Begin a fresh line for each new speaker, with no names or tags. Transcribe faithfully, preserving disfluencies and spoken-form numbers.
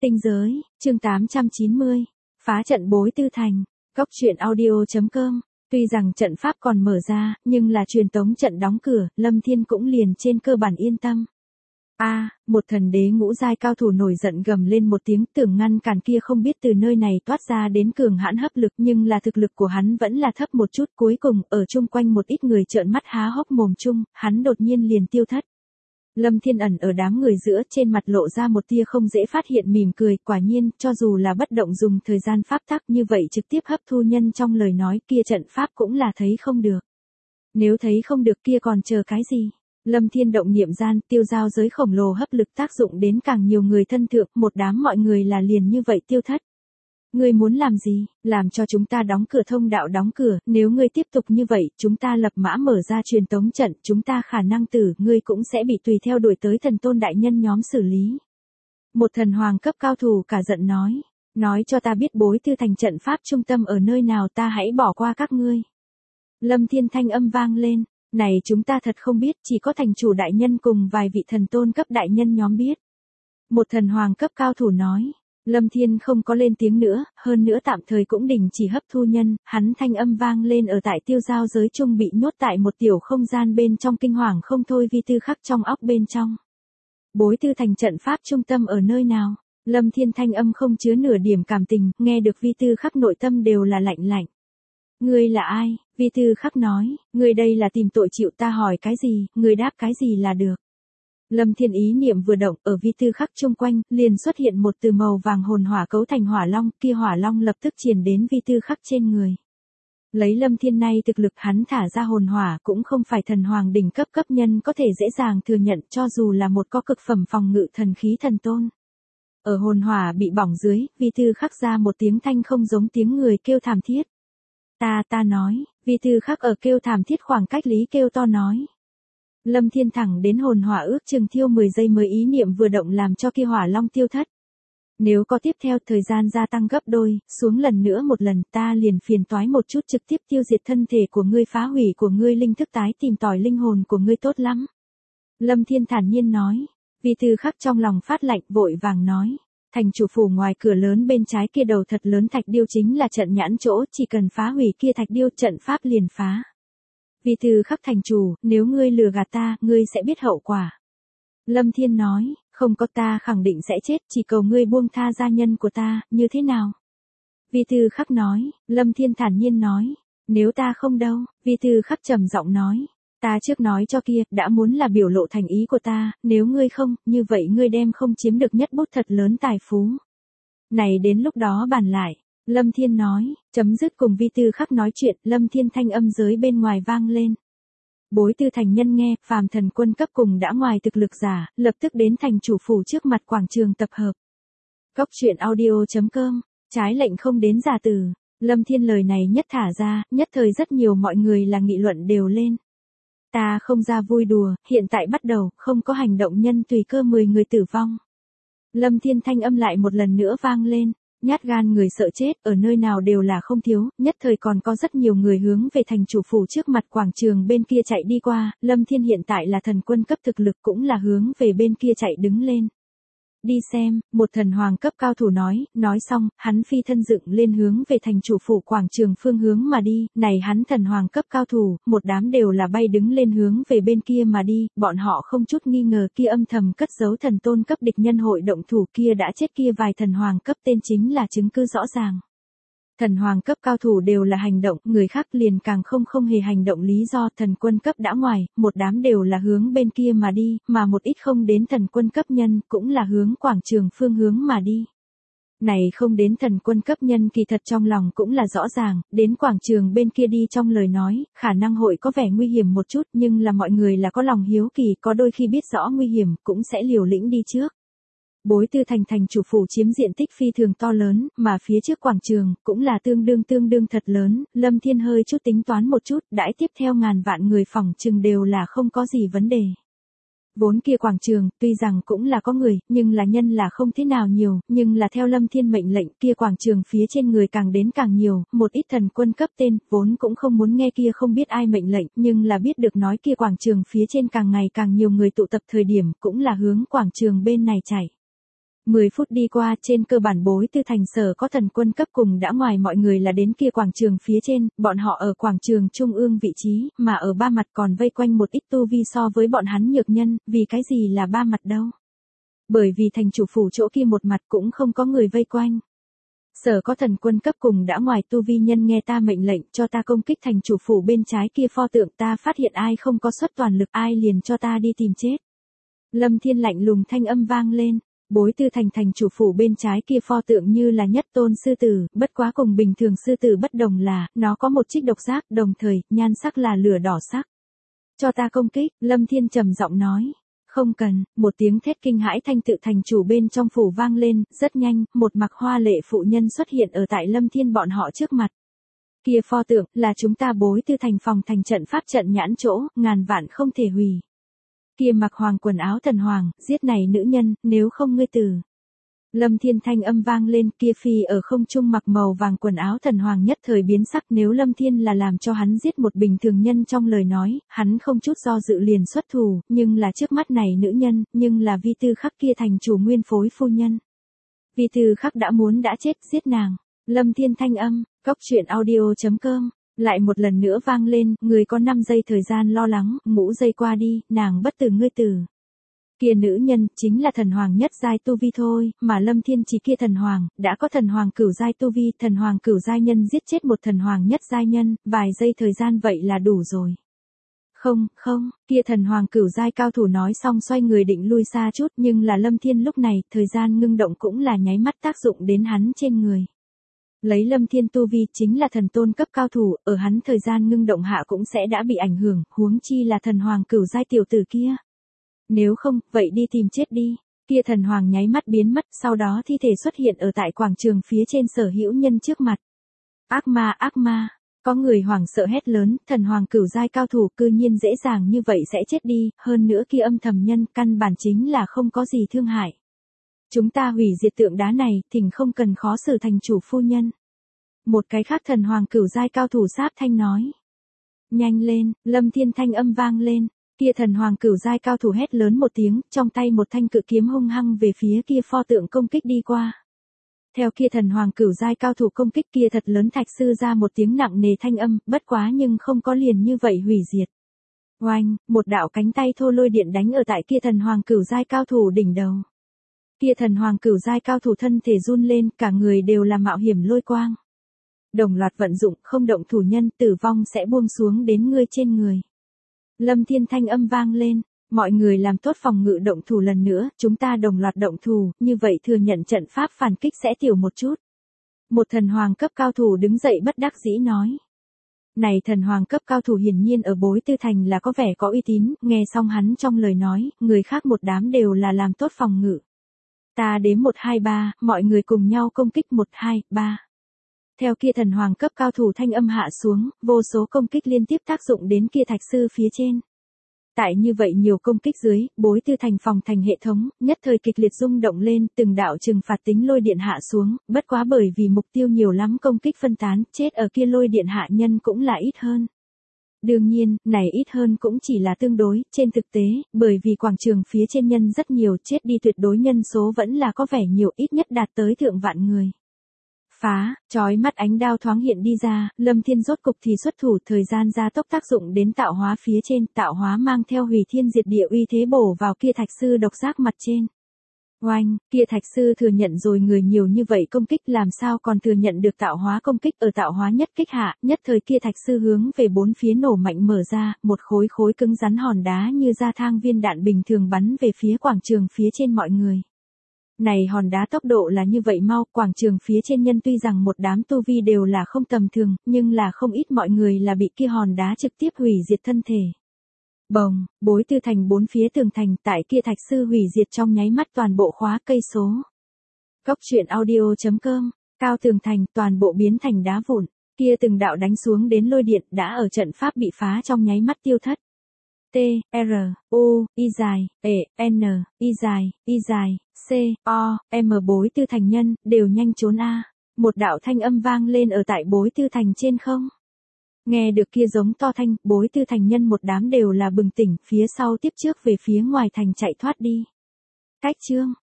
Tinh giới, chương tám trăm chín mươi. Phá trận Bối Tư Thành. Cốc truyện audio chấm com. Tuy rằng trận pháp còn mở ra, nhưng là truyền tống trận đóng cửa, Lâm Thiên cũng liền trên cơ bản yên tâm. A, à, một thần đế ngũ giai cao thủ nổi giận gầm lên một tiếng, tưởng ngăn cản kia không biết từ nơi này toát ra đến cường hãn hấp lực, nhưng là thực lực của hắn vẫn là thấp một chút, cuối cùng ở chung quanh một ít người trợn mắt há hốc mồm chung, hắn đột nhiên liền tiêu thất. Lâm Thiên ẩn ở đám người giữa, trên mặt lộ ra một tia không dễ phát hiện mỉm cười, quả nhiên, cho dù là bất động dùng thời gian pháp tắc như vậy trực tiếp hấp thu nhân trong lời nói, kia trận pháp cũng là thấy không được. Nếu thấy không được kia còn chờ cái gì? Lâm Thiên động niệm gian, tiêu giao giới khổng lồ hấp lực tác dụng đến càng nhiều người thân thượng, một đám mọi người là liền như vậy tiêu thất. Ngươi muốn làm gì? Làm cho chúng ta đóng cửa thông đạo đóng cửa, nếu ngươi tiếp tục như vậy, chúng ta lập mã mở ra truyền tống trận, chúng ta khả năng tử, ngươi cũng sẽ bị tùy theo đuổi tới thần tôn đại nhân nhóm xử lý. Một thần hoàng cấp cao thủ cả giận nói, nói cho ta biết Bối Tư Thành trận pháp trung tâm ở nơi nào, ta hãy bỏ qua các ngươi. Lâm Thiên thanh âm vang lên, này chúng ta thật không biết, chỉ có thành chủ đại nhân cùng vài vị thần tôn cấp đại nhân nhóm biết. Một thần hoàng cấp cao thủ nói. Lâm Thiên không có lên tiếng nữa, hơn nữa tạm thời cũng đình chỉ hấp thu nhân, hắn thanh âm vang lên ở tại tiêu giao giới trung bị nhốt tại một tiểu không gian bên trong, kinh hoàng không thôi vi tư khắc trong óc bên trong. Bối Tư Thành trận pháp trung tâm ở nơi nào? Lâm Thiên thanh âm không chứa nửa điểm cảm tình, nghe được vi tư khắc nội tâm đều là lạnh lạnh. Ngươi là ai? Vi tư khắc nói, ngươi đây là tìm tội chịu, ta hỏi cái gì, ngươi đáp cái gì là được. Lâm Thiên ý niệm vừa động, ở vi tư khắc chung quanh, liền xuất hiện một từ màu vàng hồn hỏa cấu thành hỏa long, kia hỏa long lập tức truyền đến vi tư khắc trên người. Lấy Lâm Thiên nay thực lực, hắn thả ra hồn hỏa cũng không phải thần hoàng đỉnh cấp cấp nhân có thể dễ dàng thừa nhận, cho dù là một có cực phẩm phòng ngự thần khí thần tôn. Ở hồn hỏa bị bỏng dưới, vi tư khắc ra một tiếng thanh không giống tiếng người kêu thảm thiết. Ta ta nói, vi tư khắc ở kêu thảm thiết khoảng cách lý kêu to nói. Lâm Thiên thẳng đến hồn hỏa ước chừng thiêu mười giây mới ý niệm vừa động làm cho kia hỏa long tiêu thất. Nếu có tiếp theo thời gian gia tăng gấp đôi, xuống lần nữa một lần, ta liền phiền toái một chút trực tiếp tiêu diệt thân thể của ngươi, phá hủy của ngươi linh thức, tái tìm tòi linh hồn của ngươi tốt lắm. Lâm Thiên thản nhiên nói, vi tư khắc trong lòng phát lạnh vội vàng nói. Thành chủ phủ ngoài cửa lớn bên trái kia đầu thật lớn thạch điêu chính là trận nhãn chỗ, chỉ cần phá hủy kia thạch điêu trận pháp liền phá. Vi tư khắc thành chủ, nếu ngươi lừa gạt ta, ngươi sẽ biết hậu quả. Lâm Thiên nói, không có, ta khẳng định sẽ chết, chỉ cầu ngươi buông tha gia nhân của ta, như thế nào? Vi tư khắc nói, Lâm Thiên thản nhiên nói, nếu ta không đâu, vi tư khắc trầm giọng nói, ta trước nói cho kia, đã muốn là biểu lộ thành ý của ta, nếu ngươi không, như vậy ngươi đem không chiếm được nhất bút thật lớn tài phú. Này đến lúc đó bàn lại. Lâm Thiên nói, chấm dứt cùng vi tư khắc nói chuyện, Lâm Thiên thanh âm giới bên ngoài vang lên. Bối Tư Thành nhân nghe, phàm thần quân cấp cùng đã ngoài thực lực giả, lập tức đến thành chủ phủ trước mặt quảng trường tập hợp. Cốc truyện audio chấm com, trái lệnh không đến giả tử. Lâm Thiên lời này nhất thả ra, nhất thời rất nhiều mọi người là nghị luận đều lên. Ta không ra vui đùa, hiện tại bắt đầu, không có hành động nhân tùy cơ mười người tử vong. Lâm Thiên thanh âm lại một lần nữa vang lên. Nhát gan người sợ chết, ở nơi nào đều là không thiếu, nhất thời còn có rất nhiều người hướng về thành chủ phủ trước mặt quảng trường bên kia chạy đi qua, Lâm Thiên hiện tại là thần quân cấp thực lực cũng là hướng về bên kia chạy đứng lên. Đi xem, một thần hoàng cấp cao thủ nói, nói xong, hắn phi thân dựng lên hướng về thành chủ phủ quảng trường phương hướng mà đi, này hắn thần hoàng cấp cao thủ, một đám đều là bay đứng lên hướng về bên kia mà đi, bọn họ không chút nghi ngờ kia âm thầm cất giấu thần tôn cấp địch nhân hội động thủ kia đã chết kia vài thần hoàng cấp tên chính là chứng cứ rõ ràng. Thần hoàng cấp cao thủ đều là hành động, người khác liền càng không không hề hành động lý do, thần quân cấp đã ngoài, một đám đều là hướng bên kia mà đi, mà một ít không đến thần quân cấp nhân, cũng là hướng quảng trường phương hướng mà đi. Này không đến thần quân cấp nhân kỳ thật trong lòng cũng là rõ ràng, đến quảng trường bên kia đi trong lời nói, khả năng hội có vẻ nguy hiểm một chút, nhưng là mọi người là có lòng hiếu kỳ, có đôi khi biết rõ nguy hiểm, cũng sẽ liều lĩnh đi trước. Bối Tư Thành thành chủ phủ chiếm diện tích phi thường to lớn, mà phía trước quảng trường, cũng là tương đương tương đương thật lớn, Lâm Thiên hơi chút tính toán một chút, đãi tiếp theo ngàn vạn người phỏng chừng đều là không có gì vấn đề. Vốn kia quảng trường, tuy rằng cũng là có người, nhưng là nhân là không thế nào nhiều, nhưng là theo Lâm Thiên mệnh lệnh kia quảng trường phía trên người càng đến càng nhiều, một ít thần quân cấp tên, vốn cũng không muốn nghe kia không biết ai mệnh lệnh, nhưng là biết được nói kia quảng trường phía trên càng ngày càng nhiều người tụ tập thời điểm, cũng là hướng quảng trường bên này chạy. mười phút đi qua, trên cơ bản Bối Tư Thành Sở có thần quân cấp cùng đã ngoài mọi người là đến kia quảng trường phía trên, bọn họ ở quảng trường trung ương vị trí, mà ở ba mặt còn vây quanh một ít tu vi so với bọn hắn nhược nhân, vì cái gì là ba mặt đâu? Bởi vì thành chủ phủ chỗ kia một mặt cũng không có người vây quanh. Sở có thần quân cấp cùng đã ngoài tu vi nhân nghe ta mệnh lệnh cho ta công kích thành chủ phủ bên trái kia pho tượng, ta phát hiện ai không có xuất toàn lực ai liền cho ta đi tìm chết. Lâm Thiên lạnh lùng thanh âm vang lên. Bối Tư Thành thành chủ phủ bên trái kia pho tượng như là nhất tôn sư tử, bất quá cùng bình thường sư tử bất đồng là, nó có một trích độc giác, đồng thời, nhan sắc là lửa đỏ sắc. Cho ta công kích, Lâm Thiên trầm giọng nói. Không cần, một tiếng thét kinh hãi thanh tự thành chủ bên trong phủ vang lên, rất nhanh, một mặc hoa lệ phụ nhân xuất hiện ở tại Lâm Thiên bọn họ trước mặt. Kia pho tượng, là chúng ta Bối Tư Thành phòng thành trận pháp trận nhãn chỗ, ngàn vạn không thể hủy. Kia mặc hoàng quần áo thần hoàng, giết này nữ nhân, nếu không ngươi tử. Lâm Thiên thanh âm vang lên, kia phi ở không trung mặc màu vàng quần áo thần hoàng nhất thời biến sắc, nếu Lâm Thiên là làm cho hắn giết một bình thường nhân trong lời nói, hắn không chút do dự liền xuất thủ, nhưng là trước mắt này nữ nhân, nhưng là Vi Tư Khắc kia thành chủ nguyên phối phu nhân. Vi Tư Khắc đã muốn đã chết, giết nàng. Lâm Thiên thanh âm, cóc truyện audio chấm com. Lại một lần nữa vang lên, người có năm giây thời gian lo lắng, ngũ giây qua đi, nàng bất tử ngươi tử. Kia nữ nhân, chính là thần hoàng nhất giai tu vi thôi, mà Lâm Thiên chỉ kia thần hoàng, đã có thần hoàng cửu giai tu vi, thần hoàng cửu giai nhân giết chết một thần hoàng nhất giai nhân, vài giây thời gian vậy là đủ rồi. Không, không, kia thần hoàng cửu giai cao thủ nói xong xoay người định lui xa chút, nhưng là Lâm Thiên lúc này, thời gian ngưng động cũng là nháy mắt tác dụng đến hắn trên người. Lấy Lâm Thiên tu vi chính là thần tôn cấp cao thủ, ở hắn thời gian ngưng động hạ cũng sẽ đã bị ảnh hưởng, huống chi là thần hoàng cửu giai tiểu tử kia. Nếu không, vậy đi tìm chết đi. Kia thần hoàng nháy mắt biến mất, sau đó thi thể xuất hiện ở tại quảng trường phía trên sở hữu nhân trước mặt. Ác ma, ác ma, có người hoảng sợ hét lớn, thần hoàng cửu giai cao thủ cư nhiên dễ dàng như vậy sẽ chết đi, hơn nữa kia âm thầm nhân căn bản chính là không có gì thương hại. Chúng ta hủy diệt tượng đá này, thỉnh không cần khó xử thành chủ phu nhân. Một cái khác thần hoàng cửu giai cao thủ sáp thanh nói. Nhanh lên, Lâm Thiên thanh âm vang lên, kia thần hoàng cửu giai cao thủ hét lớn một tiếng, trong tay một thanh cự kiếm hung hăng về phía kia pho tượng công kích đi qua. Theo kia thần hoàng cửu giai cao thủ công kích kia thật lớn thạch sư ra một tiếng nặng nề thanh âm, bất quá nhưng không có liền như vậy hủy diệt. Oanh, một đạo cánh tay thô lôi điện đánh ở tại kia thần hoàng cửu giai cao thủ đỉnh đầu. Kia thần hoàng cửu giai cao thủ thân thể run lên, cả người đều là mạo hiểm lôi quang. Đồng loạt vận dụng, không động thủ nhân, tử vong sẽ buông xuống đến ngươi trên người. Lâm Thiên thanh âm vang lên, mọi người làm tốt phòng ngự động thủ lần nữa, chúng ta đồng loạt động thủ, như vậy thừa nhận trận pháp phản kích sẽ tiểu một chút. Một thần hoàng cấp cao thủ đứng dậy bất đắc dĩ nói. Này thần hoàng cấp cao thủ hiển nhiên ở Bối Tư Thành là có vẻ có uy tín, nghe xong hắn trong lời nói, người khác một đám đều là làm tốt phòng ngự. Ta đếm một hai ba, mọi người cùng nhau công kích một hai ba. Theo kia thần hoàng cấp cao thủ thanh âm hạ xuống, vô số công kích liên tiếp tác dụng đến kia thạch sư phía trên. Tại như vậy nhiều công kích dưới, Bối Tư Thành phòng thành hệ thống, nhất thời kịch liệt rung động lên, từng đạo trừng phạt tính lôi điện hạ xuống, bất quá bởi vì mục tiêu nhiều lắm công kích phân tán, chết ở kia lôi điện hạ nhân cũng là ít hơn. Đương nhiên, này ít hơn cũng chỉ là tương đối, trên thực tế, bởi vì quảng trường phía trên nhân rất nhiều, chết đi tuyệt đối nhân số vẫn là có vẻ nhiều, ít nhất đạt tới thượng vạn người. Phá, chói mắt ánh đao thoáng hiện đi ra, Lâm Thiên rốt cục thì xuất thủ, thời gian gia tốc tác dụng đến tạo hóa phía trên, tạo hóa mang theo hủy thiên diệt địa uy thế bổ vào kia thạch sư độc giác mặt trên. Oanh, kia thạch sư thừa nhận rồi người nhiều như vậy công kích làm sao còn thừa nhận được tạo hóa công kích, ở tạo hóa nhất kích hạ, nhất thời kia thạch sư hướng về bốn phía nổ mạnh mở ra, một khối khối cứng rắn hòn đá như ra thang viên đạn bình thường bắn về phía quảng trường phía trên mọi người. Này hòn đá tốc độ là như vậy mau, quảng trường phía trên nhân tuy rằng một đám tu vi đều là không tầm thường, nhưng là không ít mọi người là bị kia hòn đá trực tiếp hủy diệt thân thể. Bồng, Bối Tư Thành bốn phía tường thành, tại kia thạch sư hủy diệt trong nháy mắt toàn bộ khóa cây số. Cóc truyện audio chấm com, cao tường thành toàn bộ biến thành đá vụn, kia từng đạo đánh xuống đến lôi điện đã ở trận pháp bị phá trong nháy mắt tiêu thất. T, R, U, Y dài, E, N, Y dài, Y dài, C, O, M Bối Tư Thành nhân, đều nhanh trốn a. Một đạo thanh âm vang lên ở tại Bối Tư Thành trên không. Nghe được kia giống to thanh, Bối Tư Thành nhân một đám đều là bừng tỉnh, phía sau tiếp trước về phía ngoài thành chạy thoát đi. Cách chương